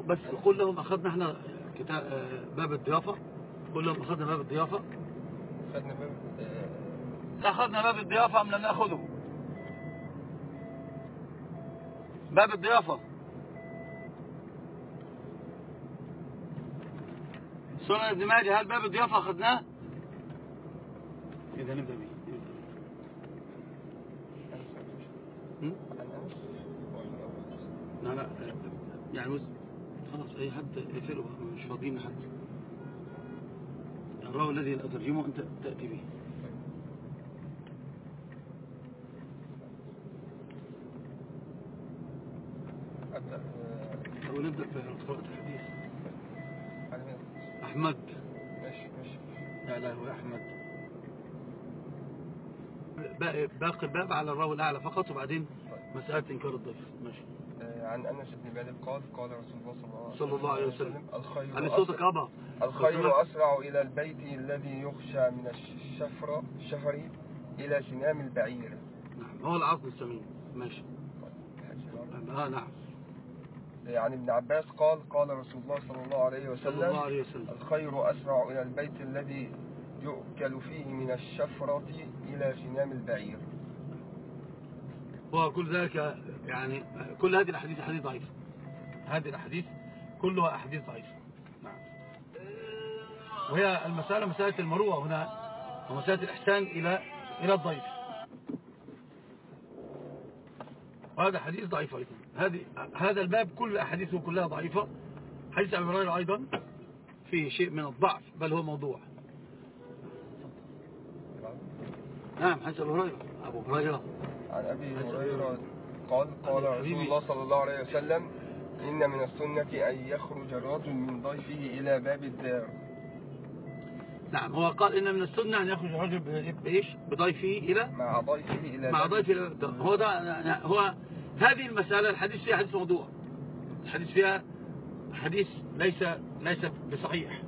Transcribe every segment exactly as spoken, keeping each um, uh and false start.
بس قل لهم أخذنا احنا كتاب باب الضيافة. قل لهم أخذنا باب الضيافة. أخذنا باب أخذنا باب الضيافة أم لم نأخذه؟ باب الضيافة سنن ابن ماجه، هل باب الضيافة أخذناه؟ إذا نبدأ به. لا لا يعني بص خلاص أي حد يقفله مش فاضيين حد. الراوي الذي أترجمه أنت تأتي به. أبدأ أو نبدأ في قراءة الحديث. أحمد ماشي ماشي. لا لا هو أحمد. باقي الباب على الراوي الأعلى فقط وبعدين مسألة إنكار الضيف. ماشي. عن أنس بن مالك قال قال رسول الله صلى الله عليه وسلم الخير عن صوتك أبا الخير أسرع إلى البيت الذي يخشى من الشفر الشهر إلى سنام البعير. نعم هو العظم السمين. ماشي. آه نعم. عن ابن عباس قال قال رسول الله صلى الله عليه وسلم, صلى الله عليه وسلم الخير أسرع إلى البيت الذي يؤكل فيه من الشفرة إلى سنام البعير. وكل ذلك يعني كل هذه الأحاديث أحاديث ضعيفة. هذه الأحاديث كلها أحاديث ضعيفة. نعم. وهي المسألة مسألة المروءة هنا ومسألة الإحسان إلى إلى الضيف. وهذا حديث ضعيف أيضا. هذه هذا الباب كل أحاديثه كلها ضعيفة. حديث أبي هريرة أيضا فيه شيء من الضعف بل هو موضوع. نعم حديث أبي هريرة أبو هريرة عن أبي هريرة قال قال رسول الله صلى الله عليه وسلم إن من السنة أن يخرج الرجل من ضيفه إلى باب الدار. نعم هو قال إن من السنة أن يخرج الرجل بإيش بضيفه إلى مع ضيفه إلى مع ضيفه إلى هو ده هو هذه المسألة. الحديث فيها حديث موضوع. الحديث فيها حديث ليس ليس بصحيح.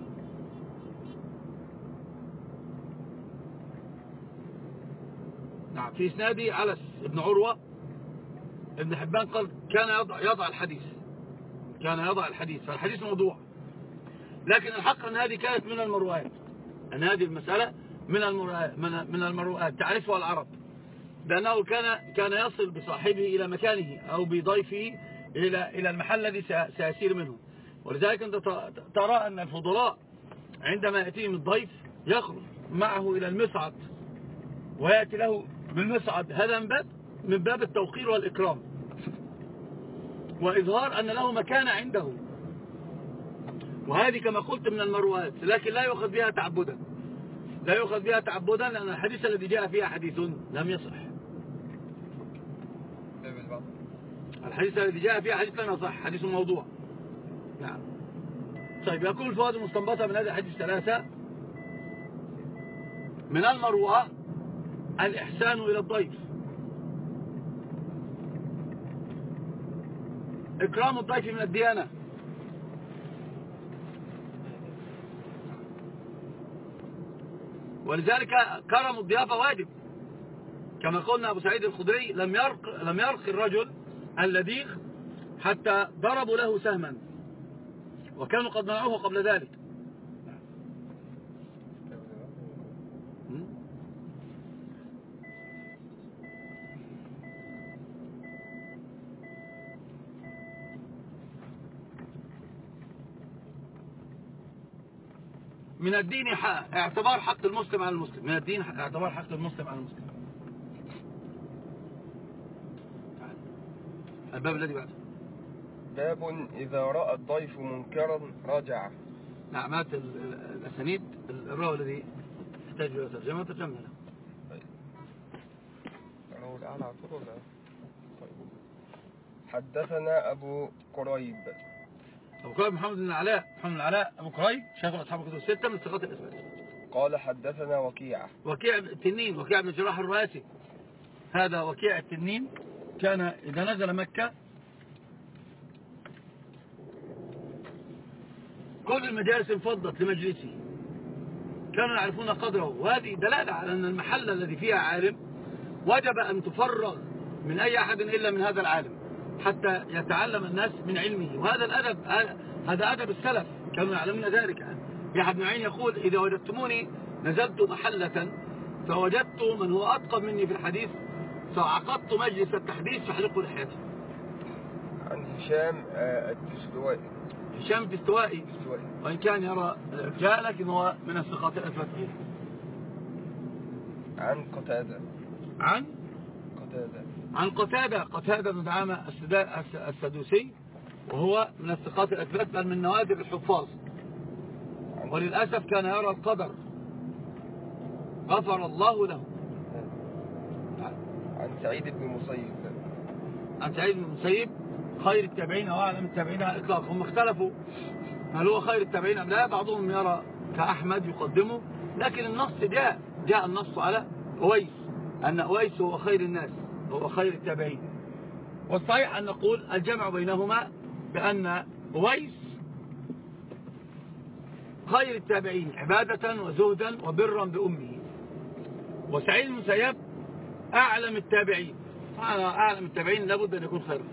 نعم في إسنادي علس ابن عروة ابن حبان قال كان يضع, يضع الحديث كان يضع الحديث فالحديث موضوع. لكن الحق أن هذه كانت من المروءات. أن هذه المسألة من المروءات من المروءات تعرفها العرب بأنه كان كان يصل بصاحبه إلى مكانه أو بضيفه إلى إلى المحل الذي سيسير منه. ولذلك أنت ترى أن الفضلاء عندما يأتيهم الضيف يخرج معه إلى المصعد ويأتي له بالمصعد. هذا من باب من باب التوقير والإكرام وإظهار أن له مكانة عنده. وهذه كما قلت من المروءات لكن لا يؤخذ بها تعبدا. لا يؤخذ بها تعبدا لأن الحديث الذي جاء فيها حديث لم يصح. الحديث الذي جاء فيها حديث لم يصح حديث موضوع. نعم. طيب يكون الفوائد المستنبطة من هذا الحديث ثلاثة. من المروءة الإحسان إلى الضيف. إكرام الضيف من الديانة. ولذلك كرم الضيافة واجب كما قلنا أبو سعيد الخدري لم يرق, لم يرق الرجل اللذيذ حتى ضربوا له سهما وكانوا قد منعوه قبل ذلك. من الدين اعتبار حق المسلم على المسلم. من الدين اعتبار حق المسلم على المسلم. الباب الذي بعده باب إذا رأى الضيف منكرا رجع. نعم هات الأسانيد الراوي الذي يحتاج إلى ترجمة ترجمنا له. الراوي الأعلى على طول ولا؟ حدثنا أبو قريب أبو قريب محمد بن العلاء محمد بن العلاء أبو قريب شيخ أصحاب الكتب الستة من ثقات الإسناد. قال حدثنا وكيع وكيع التنين وكيع بن جراح الرؤاسي. هذا وكيع التنين كان إذا نزل مكة كل المجالس انفضت لمجلسه. كانوا يعرفون قدره. وهذه دلالة على أن المحل الذي فيها عالم وجب أن تفرغ من أي أحد إلا من هذا العالم حتى يتعلم الناس من علمه. وهذا الأدب هذا أدب السلف، كانوا يعلمون ذلك. يحيى بن معين يقول إذا وجدتموني نزلت محلة فوجدت من هو أتقن مني في الحديث فعقدت مجلس التحديث فحلقوا لحيته. عن هشام الدستوائي. هشام الدستوائي وإن كان يرى الإرجاء لكن هو من الثقات الأثبتية. عن قتادة. عن قتادة. عن قتادة قتادة بن دعامة السدوسي وهو من الثقات الأثبات بل من نوادر الحفاظ، وللأسف كان يرى القدر غفر الله له. عن سعيد بن المسيب. عن سعيد بن المسيب خير التابعين أو أعلم التابعين على الإطلاق. هم اختلفوا هل هو خير التابعين أم لا، بعضهم يرى كأحمد يقدمه، لكن النص جاء جاء النص على أويس أن أويس هو خير الناس هو خير التابعين. والصحيح أن نقول الجمع بينهما بأن أويس خير التابعين عبادة وزهدا وبرا بأمه، وسعيد المسيب أعلم التابعين. أعلم التابعين لابد أن يكون خيرا.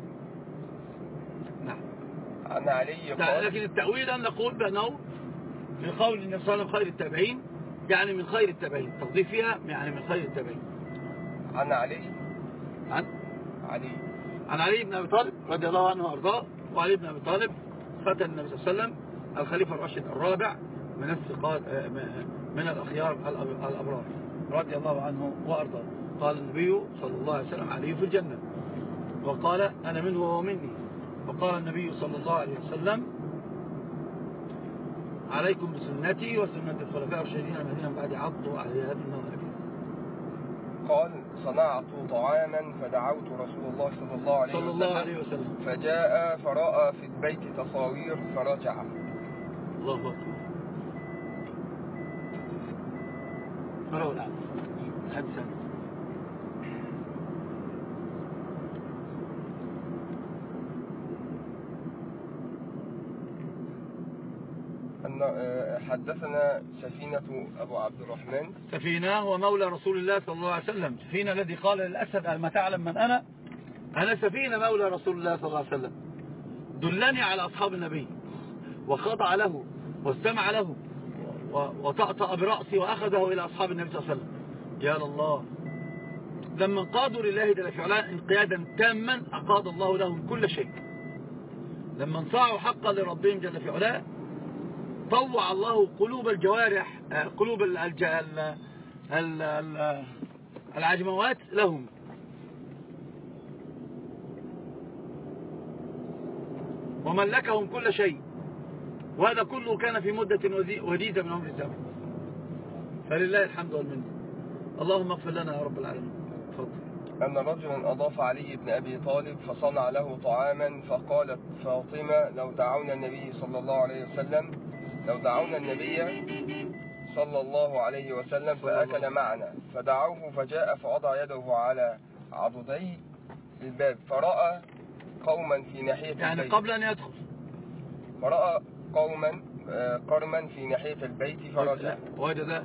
نعم. عن علي قال. لكن التأويل أن نقول بأنه من قول النبي صلى الله عليه وسلم خير التابعين يعني من خير التابعين، تقضيف فيها يعني من خير التابعين. عن علي. عن علي. عن علي بن أبي طالب رضي الله عنه وأرضاه. وعلي بن أبي طالب ختن النبي صلى الله عليه وسلم الخليفة الراشد الرابع من الثقات من الأخيار الأبرار رضي الله عنه وأرضاه. قال النبي صلى الله عليه وسلم علي في الجنة، وقال أنا منه وهو مني. وقال النبي صلى الله عليه وسلم عليكم بسنتي وسنة الخلفاء الراشدين المهديين بعد عضوا عليها بالنواجذ. قال صنعت طعاما فدعوت رسول الله صلى الله عليه, صلى الله عليه وسلم فجاء فرأى في البيت تصاوير فرجع. الله أكبر. فرأوا الآن حدثا. حدثنا سفينة أبو عبد الرحمن. سفينة هو مولى رسول الله صلى الله عليه وسلم. سفينة الذي قال للأسد ألم تعلم من أنا؟ أنا سفينة مولى رسول الله صلى الله عليه وسلم. دلني على أصحاب النبي وخضع له واستمع له وطأطأ برأسي وأخذه إلى أصحاب النبي صلى الله عليه وسلم. يا الله، لما انقادوا لله جل في علاه انقيادا تاما أقاد الله لهم كل شيء. لما انصاعوا حقا لربهم جل في علاه طوع الله قلوب الجوارح قلوب العجموات لهم. وملكهم كل شيء، وهذا كله كان في مدة وديدة من عمر الزمن. فلله الحمد والمنة. اللهم اغفر لنا يا رب العالمين. تفضل. أن رجلا أضاف علي بن أبي طالب فصنع له طعاما، فقالت فاطمة لو دعونا النبي صلى الله عليه وسلم لو دعونا النبي صلى الله عليه وسلم فأكل معنا، فدعوه فجاء فوضع يده على عضدي الباب فرأى قوما في ناحية يعني البيت. قبل أن يدخل فرأى قوما قرما في ناحية البيت فرجع. وجد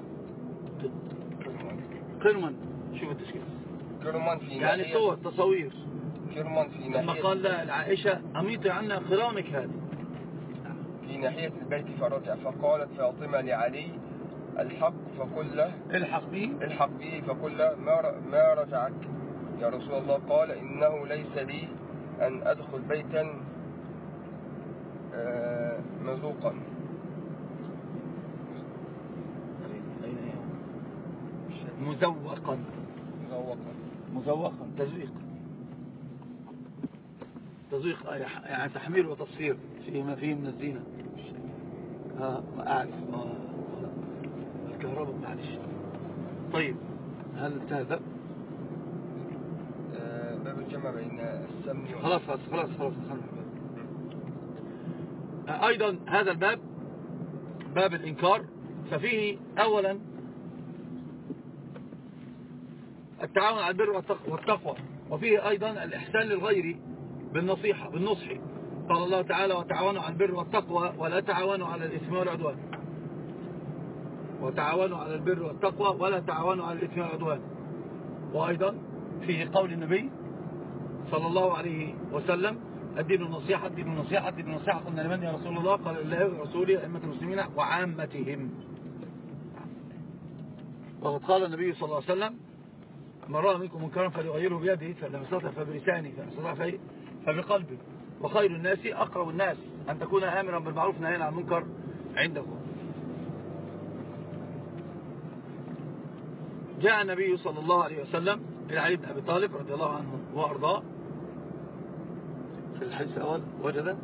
قرما. شوف التشكيل. كرما في يعني ناحية صور تصوير. كرما في ناحية. لما قال لها العائشة أميطي عنا خرامك هذه في ناحية البيت فرجع، فقالت فاطمة لعلي الحق فقل له الحق به الحق به فقل له ما ما رجعك يا رسول الله؟ قال إنه ليس لي أن أدخل بيتا مذوقا. مزوقا مزوقا مزوقا تزويق تزويق يعني تحمير وتصفير فيما فيه من الزينة. ها أعرف الكهرباء معلش. طيب هل انتهى الباب؟ باب الجمع بين السمن خلاص خلاص خلاص خلاص أيضا هذا الباب باب الإنكار، ففيه أولا التعاون على البر والتقوى، وفيه أيضا الإحسان للغير بالنصيحة بالنصح. قال الله تعالى وتعاونوا على البر والتقوى ولا تعاونوا على الإثم والعدوان. وتعاونوا على البر والتقوى ولا تعاونوا على الإثم والعدوان. وأيضا فيه قول النبي صلى الله عليه وسلم الدين النصيحة الدين النصيحة الدين النصيحة. قلنا لمن يا رسول الله؟ قال الله ورسوله أئمة المسلمين وعامتهم. وقد قال النبي صلى الله عليه وسلم من رأى منكم منكرا فليغيره بيده فلم يستطع فبلسانه فلم يستطع فبقلبه وخير الناس أقرب الناس أن تكون آمرا بالمعروف نهيا عن المنكر عندكم. جاء النبي صلى الله عليه وسلم إلى علي بن أبي طالب رضي الله عنه وأرضاه في الحديث الأول وجد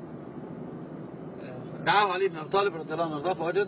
دعاه علي بن أبي طالب رضي الله عنه وأرضاه فوجد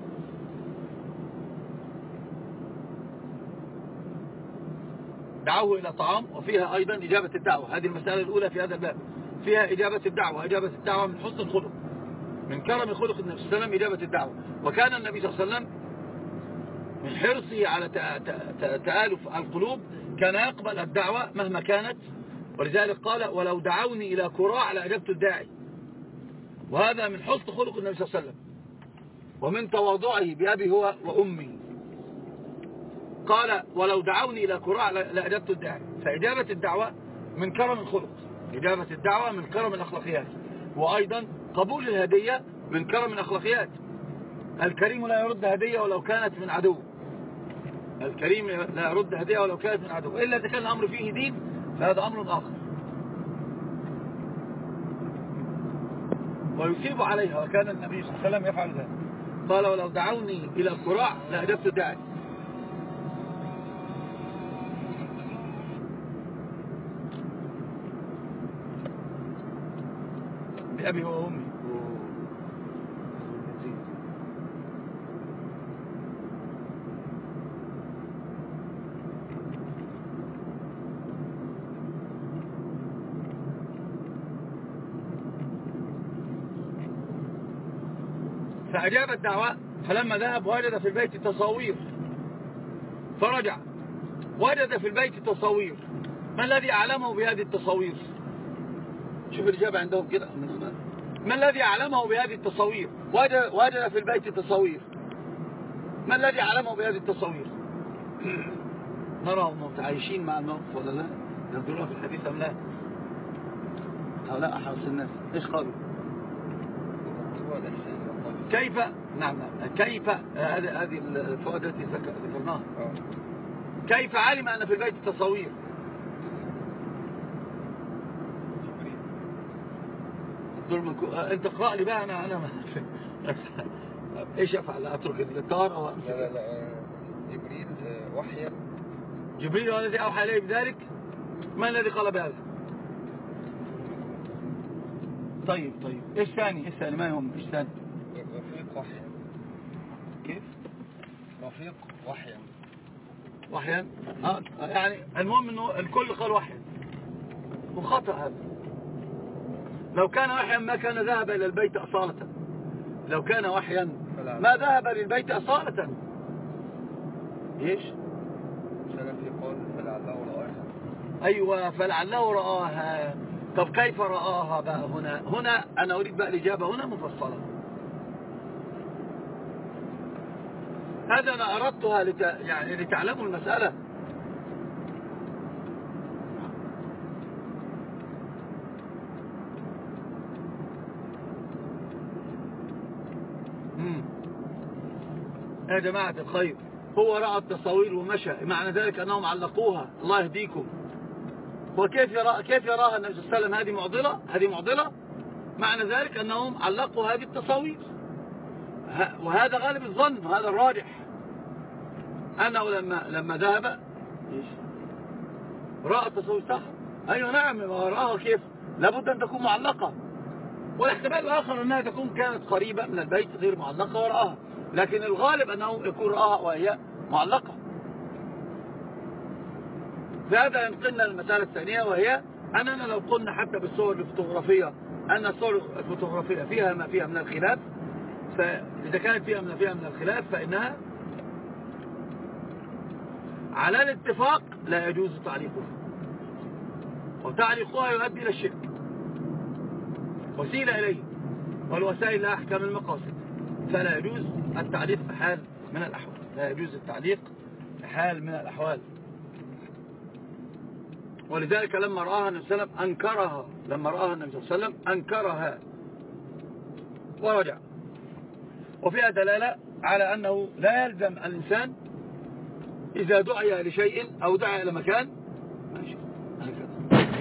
دعوه إلى طعام وفيها أيضا إجابة الدعوة. هذه المسألة الأولى في هذا الباب، فيها إجابة الدعوة. إجابة الدعوة من حسن الخلق، من كرم خلق النبي صلى الله عليه وسلم إجابة الدعوة. وكان النبي صلى الله عليه وسلم من حرصه على تآلف القلوب كان يقبل الدعوة مهما كانت، ولذلك قال ولو دعوني إلى كراع لأجبت الداعي. وهذا من حسن خلق النبي صلى الله عليه وسلم ومن تواضعه بأبي هو وأمي. قال ولو دعوني إلى كراع لأجبت الداعي. فإجابة الدعوة من كرم الخلق، إجابة الدعوة من كرم الأخلاقيات، وأيضا قبول الهدية من كرم الأخلاقيات. الكريم لا يرد هدية ولو كانت من عدو، الكريم لا يرد هدية ولو كانت من عدو، إلا إذا كان الأمر فيه دين فهذا أمر آخر ويثيب عليها. وكان النبي صلى الله عليه وسلم يفعل ذلك. قال ولو دعوني إلى الكراع لأجبت الداعي. بأبي وأمي. فأجاب الدعوة. فلما ذهب وجد في البيت تصاوير فرجع وجد في البيت تصاوير. ما الذي أعلمه بهذه التصاوير؟ شوف الإجابة عندهم كده. ما الذي أعلمه بهذه التصاوير؟ وجد, وجد في البيت تصاوير. ما الذي أعلمه بهذه التصاوير؟ نراهم متعايشين مع الموقف ولا لا؟ ينظرون في الحديث أم لا؟ هؤلاء أحرص الناس إيش قالوا؟ كيف نعم نعم كيف هذه هذه الفوائد التي ذكرناها. كيف علم أن في البيت تصاوير؟ انت اقرأ لي بقى. انا انا ما ايش افعل؟ اترك الكار او امسك؟ لا لا لا جبريل وحيا. جبريل هو الذي اوحى اليه بذلك. ما الذي قال بهذا؟ طيب طيب ايش ثاني؟ ايش ثاني؟ ما يهم. ايش ثاني؟ رفيق وحيا. كيف؟ رفيق وحيا. وحيا اه يعني المهم انه الكل قال وحيا وخطأ هذا. لو كان وحيا ما كان ذهب إلى البيت أصالة. لو كان وحيا ما ذهب للبيت أصالة. إيش؟ سلفي قال فلعله رآها. أيوة فلعله رآها. طب كيف رآها بقى هنا؟ هنا أنا أريد بقى الإجابة هنا مفصلة. هذا أنا أردتها لت... يعني لتعلموا المسألة. يا جماعة الخير هو رأى التصاوير ومشى، معنى ذلك أنهم علقوها. الله يهديكم. وكيف يرى كيف يراها النبي صلى الله عليه وسلم؟ هذه معضلة. هذه معضلة. معنى ذلك أنهم علقوا هذه التصاوير، وهذا غالب الظن وهذا الراجح أنه لما لما ذهب رأى التصاوير. صح. أيوة نعم. ورآها كيف؟ لابد أن تكون معلقة. والاحتمال الآخر أنها تكون كانت قريبة من البيت غير معلقة ورآها، لكن الغالب أنه يكون رآها وهي معلقة. فهذا ينقلنا المسألة الثانية، وهي أننا لو قلنا حتى بالصور الفوتوغرافية أن الصور الفوتوغرافية فيها ما فيها من الخلاف، فإذا كانت فيها ما فيها من الخلاف فإنها على الاتفاق لا يجوز تعليقها، وتعليقها يؤدي إلى الشرك وسيلة إليه، والوسائل لها أحكام المقاصد. فلا يجوز التعليق بحال من الأحوال. لا يجوز التعليق بحال من الأحوال. ولذلك لما رآها النبي صلى الله عليه وسلم أنكرها، لما رآها النبي صلى الله عليه وسلم أنكرها ورجع. وفيها دلالة على أنه لا يلزم الإنسان إذا دعي لشيء أو دعي إلى مكان ماشي هكذا.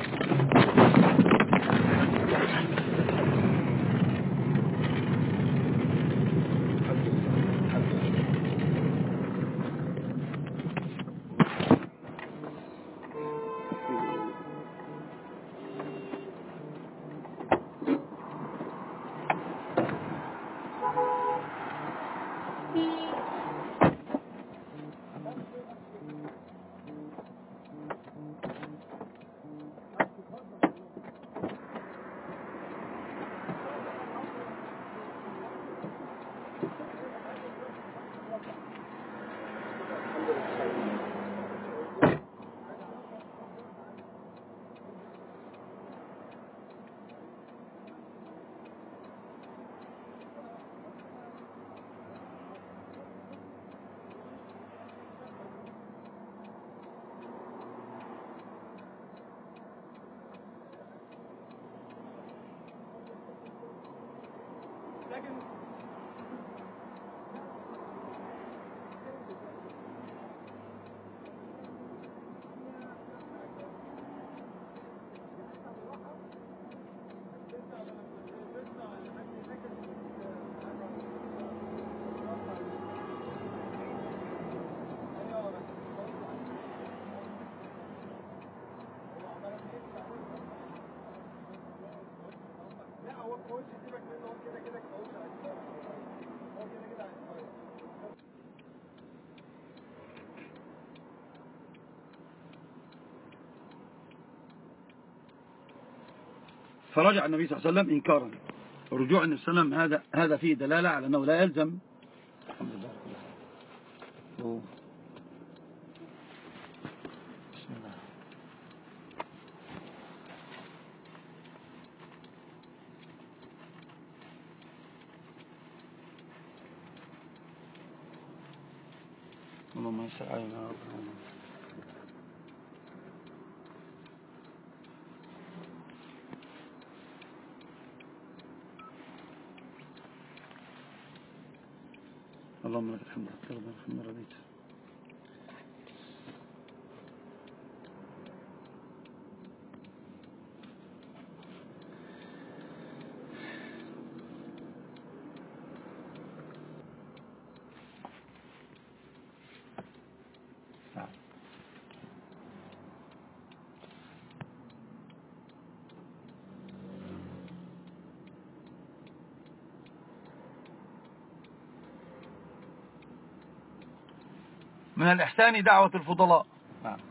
فرجع النبي صلى الله عليه وسلم إنكارا. رجوع النبي صلى الله عليه وسلم هذا هذا فيه دلالة على أنه لا يلزم. الحمد لله. بسم الله. اللهم يسر علينا. اللهم لك الحمد حتى ربنا الحمد رضيت. من الإحسان دعوة الفضلاء.